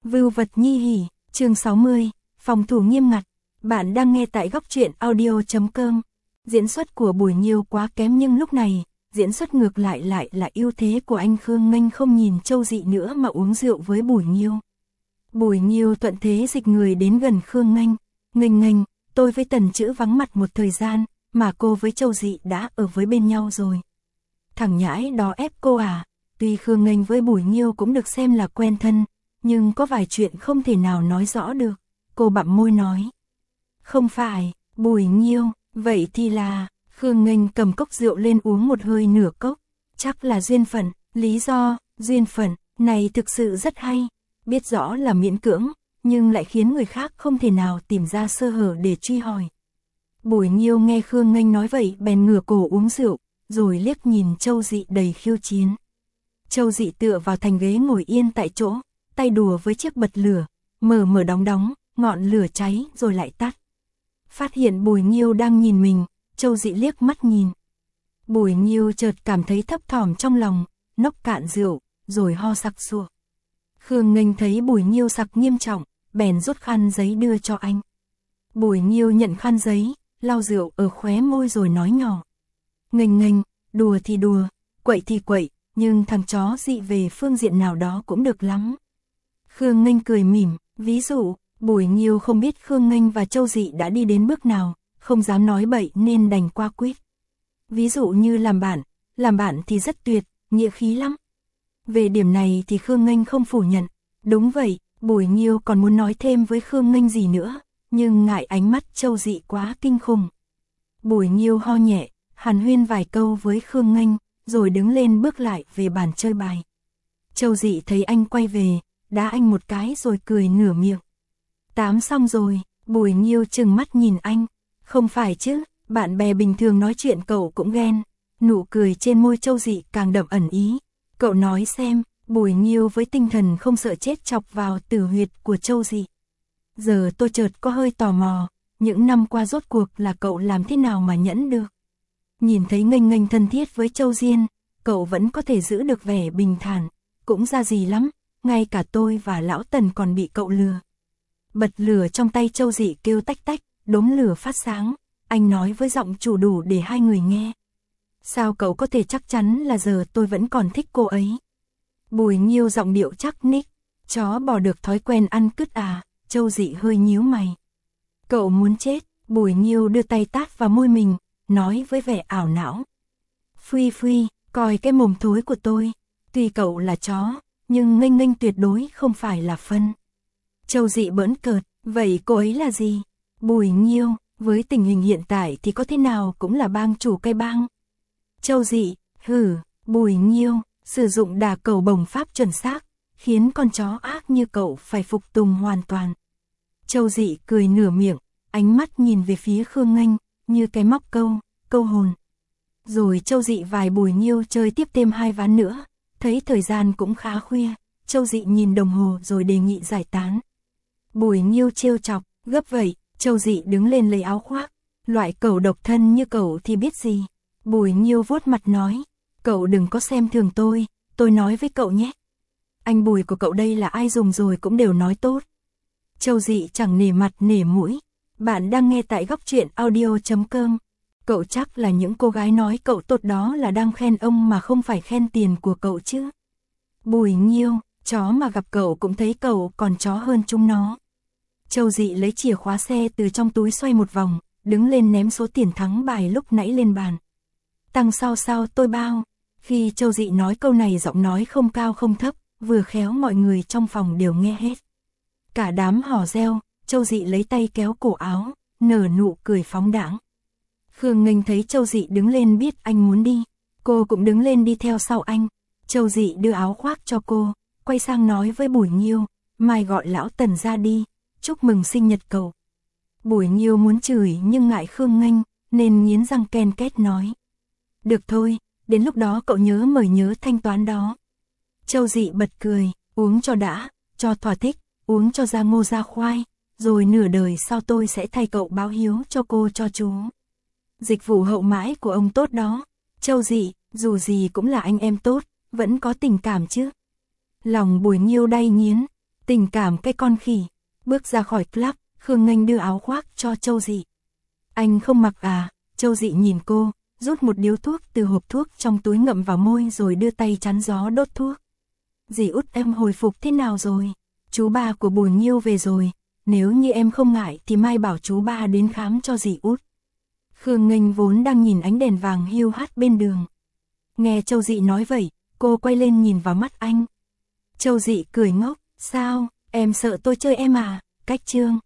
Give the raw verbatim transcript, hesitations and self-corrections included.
Vưu vật nhi hỉ, chương sáu mươi, phòng thủ nghiêm ngặt. Bạn đang nghe tại góc truyện audio chấm com. Diễn xuất của Bùi Nghiêu quá kém nhưng lúc này, diễn xuất ngược lại lại là ưu thế của anh Khương Nghênh không nhìn Châu Dị nữa mà uống rượu với Bùi Nghiêu. Bùi Nghiêu thuận thế dịch người đến gần Khương Nghênh. Nghênh nghênh, tôi với Tần Chữ vắng mặt một thời gian, mà cô với Châu Dị đã ở với bên nhau rồi. Thằng nhãi đó ép cô à? Tuy Khương Nghênh với Bùi Nghiêu cũng được xem là quen thân, nhưng có vài chuyện không thể nào nói rõ được. Cô bặm môi nói. Không phải, Bùi Nghiêu, vậy thì là... Khương Nghênh cầm cốc rượu lên uống một hơi nửa cốc. Chắc là duyên phận, lý do, duyên phận, này thực sự rất hay. Biết rõ là miễn cưỡng, nhưng lại khiến người khác không thể nào tìm ra sơ hở để truy hỏi. Bùi Nghiêu nghe Khương Nghênh nói vậy bèn ngửa cổ uống rượu, rồi liếc nhìn Châu Dị đầy khiêu chiến. Châu Dị tựa vào thành ghế ngồi yên tại chỗ, tay đùa với chiếc bật lửa, mở mở đóng đóng, ngọn lửa cháy rồi lại tắt. Phát hiện Bùi Nghiêu đang nhìn mình, Châu Dị liếc mắt nhìn. Bùi Nghiêu chợt cảm thấy thấp thỏm trong lòng, nốc cạn rượu, rồi ho sặc sụa. Khương Nghênh thấy Bùi Nghiêu sặc nghiêm trọng, bèn rút khăn giấy đưa cho anh. Bùi Nghiêu nhận khăn giấy, lau rượu ở khóe môi rồi nói nhỏ. Nghênh nghênh, đùa thì đùa, quậy thì quậy, nhưng thằng chó Dị về phương diện nào đó cũng được lắm. Khương Nghênh cười mỉm, ví dụ, Bùi Nghiêu không biết Khương Nghênh và Châu Dị đã đi đến bước nào, không dám nói bậy nên đành qua quýt. Ví dụ như làm bạn, làm bạn thì rất tuyệt, nghĩa khí lắm. Về điểm này thì Khương Nghênh không phủ nhận. Đúng vậy, Bùi Nghiêu còn muốn nói thêm với Khương Nghênh gì nữa, nhưng ngại ánh mắt Châu Dị quá kinh khủng. Bùi Nghiêu ho nhẹ, hàn huyên vài câu với Khương Nghênh, rồi đứng lên bước lại về bàn chơi bài. Châu Dị thấy anh quay về, đá anh một cái rồi cười nửa miệng. Tám xong rồi, Bùi Nghiêu trừng mắt nhìn anh. Không phải chứ, bạn bè bình thường nói chuyện cậu cũng ghen. Nụ cười trên môi Châu Dị càng đậm ẩn ý. Cậu nói xem, Bùi Nghiêu với tinh thần không sợ chết chọc vào tử huyệt của Châu Dị. Giờ tôi chợt có hơi tò mò, những năm qua rốt cuộc là cậu làm thế nào mà nhẫn được. Nhìn thấy Nghênh nghênh thân thiết với Châu Diên, cậu vẫn có thể giữ được vẻ bình thản, cũng ra gì lắm, ngay cả tôi và lão Tần còn bị cậu lừa. Bật lửa trong tay Châu Dị kêu tách tách, đốm lửa phát sáng, anh nói với giọng chủ đủ để hai người nghe. Sao cậu có thể chắc chắn là giờ tôi vẫn còn thích cô ấy? Bùi Nghiêu giọng điệu chắc ních, chó bò được thói quen ăn cứt à? Châu Dị hơi nhíu mày. Cậu muốn chết? Bùi Nghiêu đưa tay tát vào môi mình, nói với vẻ ảo não. Phi phi, coi cái mồm thối của tôi, tuy cậu là chó, nhưng Nghênh nghênh tuyệt đối không phải là phân. Châu Dị bỡn cợt, vậy cô ấy là gì? Bùi Nghiêu, với tình hình hiện tại thì có thế nào cũng là bang chủ cây bang. Châu Dị, hử, Bùi Nghiêu, sử dụng đà cầu bồng pháp chuẩn xác, khiến con chó ác như cậu phải phục tùng hoàn toàn. Châu Dị cười nửa miệng, ánh mắt nhìn về phía Khương Nghênh, như cái móc câu, câu hồn. Rồi Châu Dị vài Bùi Nghiêu chơi tiếp thêm hai ván nữa, thấy thời gian cũng khá khuya, Châu Dị nhìn đồng hồ rồi đề nghị giải tán. Bùi Nghiêu trêu chọc, gấp vậy, Châu Dị đứng lên lấy áo khoác, loại cẩu độc thân như cậu thì biết gì. Bùi Nghiêu vuốt mặt nói, cậu đừng có xem thường tôi, tôi nói với cậu nhé. Anh Bùi của cậu đây là ai dùng rồi cũng đều nói tốt. Châu Dị chẳng nể mặt nể mũi. Bạn đang nghe tại góc truyện audio chấm com. Cậu chắc là những cô gái nói cậu tốt đó là đang khen ông mà không phải khen tiền của cậu chứ. Bùi Nghiêu, chó mà gặp cậu cũng thấy cậu còn chó hơn chúng nó. Châu Dị lấy chìa khóa xe từ trong túi xoay một vòng, đứng lên ném số tiền thắng bài lúc nãy lên bàn. Tăng sao sao tôi bao. Khi Châu Dị nói câu này giọng nói không cao không thấp, vừa khéo mọi người trong phòng đều nghe hết. Cả đám hò reo, Châu Dị lấy tay kéo cổ áo, nở nụ cười phóng đãng. Khương Nghênh thấy Châu Dị đứng lên biết anh muốn đi, cô cũng đứng lên đi theo sau anh. Châu Dị đưa áo khoác cho cô, quay sang nói với Bùi Nghiêu, mai gọi lão Tần ra đi, chúc mừng sinh nhật cậu. Bùi Nghiêu muốn chửi nhưng ngại Khương Nghênh, nên nghiến răng ken két nói. Được thôi, đến lúc đó cậu nhớ mời nhớ thanh toán đó. Châu Dị bật cười, uống cho đã, cho thỏa thích, uống cho ra ngô ra khoai, rồi nửa đời sau tôi sẽ thay cậu báo hiếu cho cô cho chú. Dịch vụ hậu mãi của ông tốt đó. Châu Dị, dù gì cũng là anh em tốt, vẫn có tình cảm chứ. Lòng Bùi Nghiêu đay nghiến, Tình cảm cái con khỉ. Bước ra khỏi club, Khương Nghênh đưa áo khoác cho Châu Dị. Anh không mặc à? Châu Dị nhìn cô, rút một điếu thuốc từ hộp thuốc trong túi ngậm vào môi rồi đưa tay chắn gió đốt thuốc. Dì út em hồi phục thế nào rồi? Chú ba của Bùi Nhiêu về rồi, nếu như em không ngại thì mai bảo chú ba đến khám cho dì út. Khương Nghênh vốn đang nhìn ánh đèn vàng hiu hắt bên đường. Nghe Châu Dị nói vậy, cô quay lên nhìn vào mắt anh. Châu Dị cười ngốc, sao, em sợ tôi chơi em à? Cách Trương.